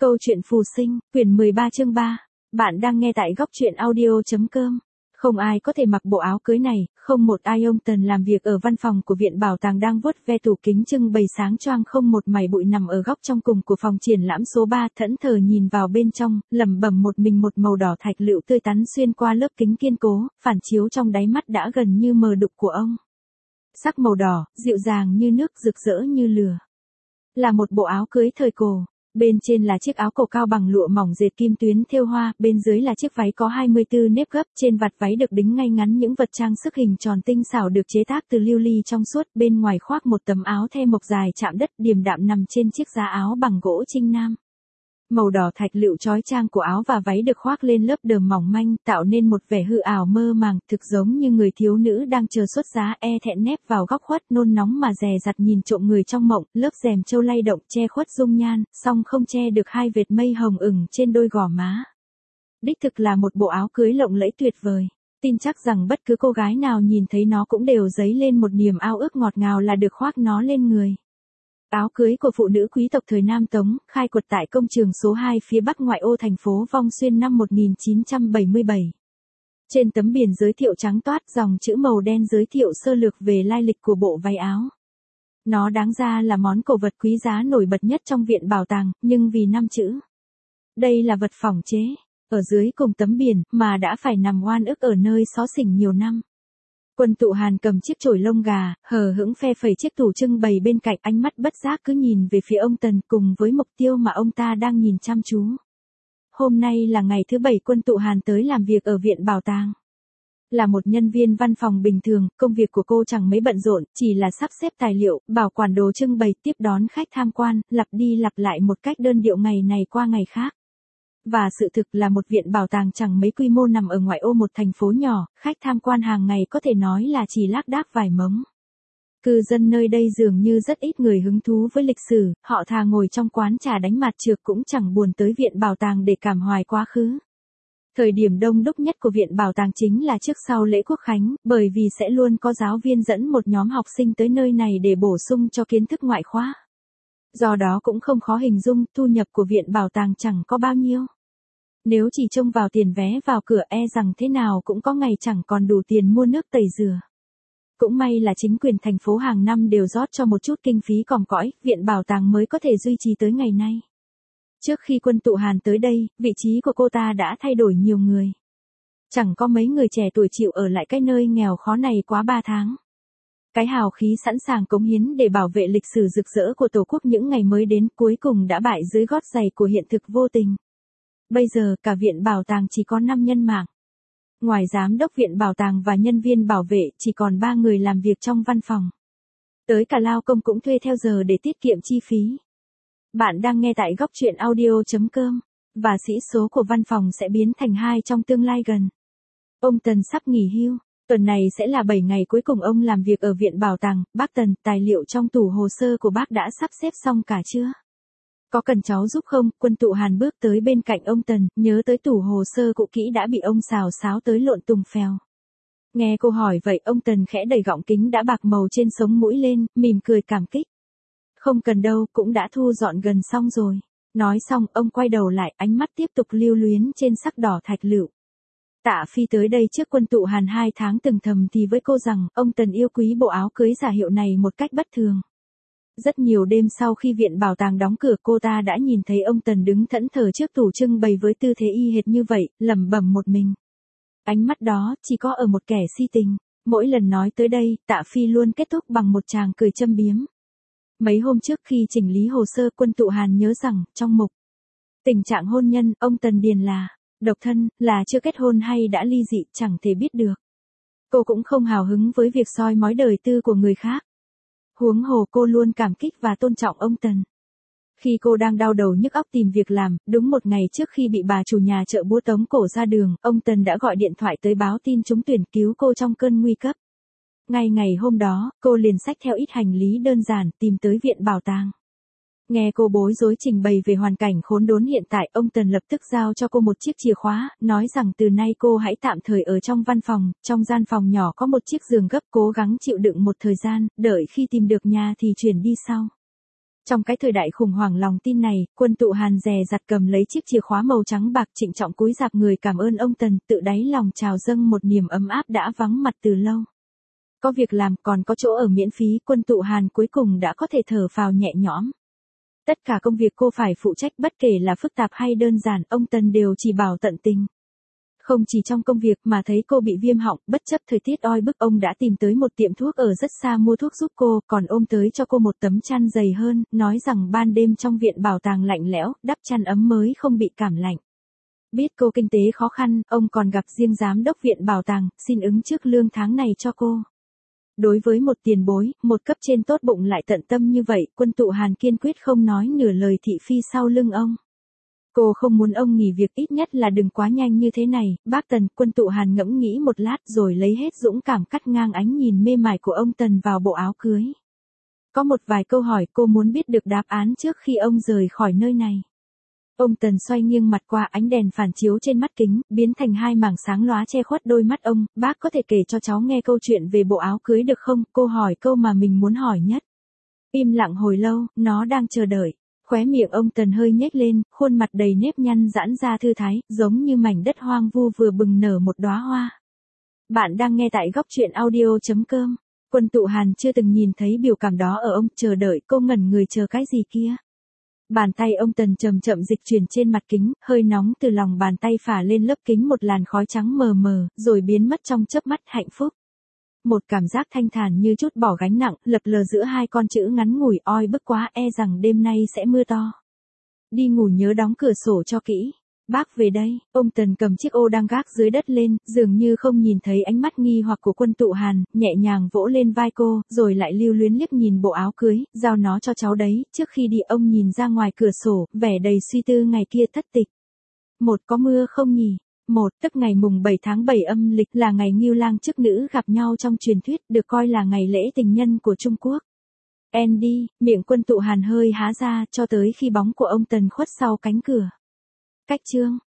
Câu chuyện phù sinh, quyển 13 chương 3. Bạn đang nghe tại góc truyện audio.com. Không ai có thể mặc bộ áo cưới này, không một ai. Ông Tần làm việc ở văn phòng của viện bảo tàng đang vuốt ve tủ kính trưng bày sáng choang không một mảy bụi nằm ở góc trong cùng của phòng triển lãm số 3, thẫn thờ nhìn vào bên trong, lẩm bẩm một mình. Một màu đỏ thạch lựu tươi tắn xuyên qua lớp kính kiên cố, phản chiếu trong đáy mắt đã gần như mờ đục của ông. Sắc màu đỏ, dịu dàng như nước, rực rỡ như lửa. Là một bộ áo cưới thời cổ. Bên trên là chiếc áo cổ cao bằng lụa mỏng dệt kim tuyến thêu hoa, bên dưới là chiếc váy có 24 nếp gấp, trên vạt váy được đính ngay ngắn những vật trang sức hình tròn tinh xảo được chế tác từ lưu ly trong suốt, bên ngoài khoác một tấm áo the mộc dài chạm đất điềm đạm nằm trên chiếc giá áo bằng gỗ Trinh Nam. Màu đỏ thạch lựu chói chang của áo và váy được khoác lên lớp đờm mỏng manh, tạo nên một vẻ hư ảo mơ màng, thực giống như người thiếu nữ đang chờ xuất giá, e thẹn nép vào góc khuất, nôn nóng mà dè dặt nhìn trộm người trong mộng. Lớp rèm châu lay động che khuất dung nhan, song không che được hai vệt mây hồng ửng trên đôi gò má. Đích thực là một bộ áo cưới lộng lẫy tuyệt vời. Tin chắc rằng bất cứ cô gái nào nhìn thấy nó cũng đều dấy lên một niềm ao ước ngọt ngào là được khoác nó lên người. Áo cưới của phụ nữ quý tộc thời Nam Tống, khai quật tại công trường số 2 phía bắc ngoại ô thành phố Vong Xuyên năm 1977. Trên tấm biển giới thiệu trắng toát, dòng chữ màu đen giới thiệu sơ lược về lai lịch của bộ váy áo. Nó đáng ra là món cổ vật quý giá nổi bật nhất trong viện bảo tàng, nhưng vì 5 chữ "đây là vật phỏng chế" ở dưới cùng tấm biển, mà đã phải nằm oan ức ở nơi xó xỉnh nhiều năm. Quân Tụ Hàn cầm chiếc chổi lông gà, hờ hững phe phẩy chiếc tủ trưng bày bên cạnh, ánh mắt bất giác cứ nhìn về phía ông Tần cùng với mục tiêu mà ông ta đang nhìn chăm chú. Hôm nay là ngày thứ 7 Quân Tụ Hàn tới làm việc ở viện bảo tàng. Là một nhân viên văn phòng bình thường, công việc của cô chẳng mấy bận rộn, chỉ là sắp xếp tài liệu, bảo quản đồ trưng bày, tiếp đón khách tham quan, lặp đi lặp lại một cách đơn điệu ngày này qua ngày khác. Và sự thực là một viện bảo tàng chẳng mấy quy mô nằm ở ngoại ô một thành phố nhỏ, khách tham quan hàng ngày có thể nói là chỉ lác đác vài mống. Cư dân nơi đây dường như rất ít người hứng thú với lịch sử, họ thà ngồi trong quán trà đánh mặt trược cũng chẳng buồn tới viện bảo tàng để cảm hoài quá khứ. Thời điểm đông đúc nhất của viện bảo tàng chính là trước sau lễ Quốc khánh, bởi vì sẽ luôn có giáo viên dẫn một nhóm học sinh tới nơi này để bổ sung cho kiến thức ngoại khóa. Do đó cũng không khó hình dung thu nhập của viện bảo tàng chẳng có bao nhiêu. Nếu chỉ trông vào tiền vé vào cửa e rằng thế nào cũng có ngày chẳng còn đủ tiền mua nước tẩy rửa. Cũng may là chính quyền thành phố hàng năm đều rót cho một chút kinh phí còm cõi, viện bảo tàng mới có thể duy trì tới ngày nay. Trước khi Quân Tụ Hàn tới đây, vị trí của cô ta đã thay đổi nhiều người. Chẳng có mấy người trẻ tuổi chịu ở lại cái nơi nghèo khó này quá 3 tháng. Cái hào khí sẵn sàng cống hiến để bảo vệ lịch sử rực rỡ của Tổ quốc những ngày mới đến cuối cùng đã bại dưới gót giày của hiện thực vô tình. Bây giờ cả viện bảo tàng chỉ có 5 nhân mạng. Ngoài giám đốc viện bảo tàng và nhân viên bảo vệ, chỉ còn 3 người làm việc trong văn phòng. Tới cả lao công cũng thuê theo giờ để tiết kiệm chi phí. Bạn đang nghe tại góc truyện audio.com, và sĩ số của văn phòng sẽ biến thành 2 trong tương lai gần. Ông Tần sắp nghỉ hưu. Tuần này sẽ là 7 ngày cuối cùng ông làm việc ở viện bảo tàng. Bác Tần, tài liệu trong tủ hồ sơ của bác đã sắp xếp xong cả chưa? Có cần cháu giúp không? Quân Tụ Hàn bước tới bên cạnh ông Tần, nhớ tới tủ hồ sơ cũ kỹ đã bị ông xào xáo tới lộn tùng phèo. Nghe cô hỏi vậy, ông Tần khẽ đẩy gọng kính đã bạc màu trên sống mũi lên, mỉm cười cảm kích. Không cần đâu, cũng đã thu dọn gần xong rồi. Nói xong, ông quay đầu lại, ánh mắt tiếp tục lưu luyến trên sắc đỏ thạch lựu. Tạ Phi tới đây trước Quân Tụ Hàn 2 tháng từng thầm thì với cô rằng, ông Tần yêu quý bộ áo cưới giả hiệu này một cách bất thường. Rất nhiều đêm sau khi viện bảo tàng đóng cửa, cô ta đã nhìn thấy ông Tần đứng thẫn thờ trước tủ trưng bày với tư thế y hệt như vậy, lẩm bẩm một mình. Ánh mắt đó chỉ có ở một kẻ si tình. Mỗi lần nói tới đây, Tạ Phi luôn kết thúc bằng một tràng cười châm biếm. Mấy hôm trước khi chỉnh lý hồ sơ, Quân Tụ Hàn nhớ rằng, trong mục tình trạng hôn nhân, ông Tần điền là độc thân, là chưa kết hôn hay đã ly dị, chẳng thể biết được. Cô cũng không hào hứng với việc soi mói đời tư của người khác. Huống hồ cô luôn cảm kích và tôn trọng ông Tần. Khi cô đang đau đầu nhức óc tìm việc làm, đúng một ngày trước khi bị bà chủ nhà chợ búa tống cổ ra đường, ông Tần đã gọi điện thoại tới báo tin trúng tuyển cứu cô trong cơn nguy cấp. Ngay ngày hôm đó, cô liền xách theo ít hành lý đơn giản tìm tới viện bảo tàng. Nghe cô bối rối trình bày về hoàn cảnh khốn đốn hiện tại, ông Tần lập tức giao cho cô một chiếc chìa khóa, nói rằng từ nay cô hãy tạm thời ở trong văn phòng, trong gian phòng nhỏ có một chiếc giường gấp, cố gắng chịu đựng một thời gian, đợi khi tìm được nhà thì chuyển đi sau. Trong cái thời đại khủng hoảng lòng tin này, Quân Tụ Hàn dè dặt cầm lấy chiếc chìa khóa màu trắng bạc trịnh trọng cúi rạp người cảm ơn ông Tần, tự đáy lòng trào dâng một niềm ấm áp đã vắng mặt từ lâu. Có việc làm, còn có chỗ ở miễn phí, Quân Tụ Hàn cuối cùng đã có thể thở phào nhẹ nhõm. Tất cả công việc cô phải phụ trách, bất kể là phức tạp hay đơn giản, ông Tần đều chỉ bảo tận tình. Không chỉ trong công việc mà thấy cô bị viêm họng, bất chấp thời tiết oi bức, ông đã tìm tới một tiệm thuốc ở rất xa mua thuốc giúp cô, còn ôm tới cho cô một tấm chăn dày hơn, nói rằng ban đêm trong viện bảo tàng lạnh lẽo, đắp chăn ấm mới không bị cảm lạnh. Biết cô kinh tế khó khăn, ông còn gặp riêng giám đốc viện bảo tàng, xin ứng trước lương tháng này cho cô. Đối với một tiền bối, một cấp trên tốt bụng lại tận tâm như vậy, Quân Tụ Hàn kiên quyết không nói nửa lời thị phi sau lưng ông. Cô không muốn ông nghỉ việc, ít nhất là đừng quá nhanh như thế này, bác Tần. Quân Tụ Hàn ngẫm nghĩ một lát rồi lấy hết dũng cảm cắt ngang ánh nhìn mê mải của ông Tần vào bộ áo cưới. Có một vài câu hỏi cô muốn biết được đáp án trước khi ông rời khỏi nơi này. Ông Tần xoay nghiêng mặt qua, ánh đèn phản chiếu trên mắt kính, biến thành hai mảng sáng lóa che khuất đôi mắt ông. Bác có thể kể cho cháu nghe câu chuyện về bộ áo cưới được không? Cô hỏi câu mà mình muốn hỏi nhất. Im lặng hồi lâu, nó đang chờ đợi. Khóe miệng ông Tần hơi nhếch lên, khuôn mặt đầy nếp nhăn giãn ra thư thái, giống như mảnh đất hoang vu vừa bừng nở một đóa hoa. Bạn đang nghe tại góc truyện audio.com. Quân Tụ Hàn chưa từng nhìn thấy biểu cảm đó ở ông, chờ đợi, cô ngẩn người chờ cái gì kia. Bàn tay ông Tần chậm chậm dịch chuyển trên mặt kính, hơi nóng từ lòng bàn tay phả lên lớp kính một làn khói trắng mờ mờ, rồi biến mất trong chớp mắt. Hạnh phúc. Một cảm giác thanh thản như chút bỏ gánh nặng, lập lờ giữa hai con chữ ngắn ngủi, oi bức quá, e rằng đêm nay sẽ mưa to. Đi ngủ nhớ đóng cửa sổ cho kỹ. Bác về đây. Ông Tần cầm chiếc ô đang gác dưới đất lên, dường như không nhìn thấy ánh mắt nghi hoặc của Quân Tụ Hàn, nhẹ nhàng vỗ lên vai cô, rồi lại lưu luyến liếc nhìn bộ áo cưới, giao nó cho cháu đấy. Trước khi đi ông nhìn ra ngoài cửa sổ, vẻ đầy suy tư. Ngày kia thất tịch. Có mưa không nhỉ? Tức ngày mùng 7 tháng 7 âm lịch, là ngày Ngưu Lang chức nữ gặp nhau trong truyền thuyết, được coi là ngày lễ tình nhân của Trung Quốc. Andy, miệng Quân Tụ Hàn hơi há ra, cho tới khi bóng của ông Tần khuất sau cánh cửa. Cách chương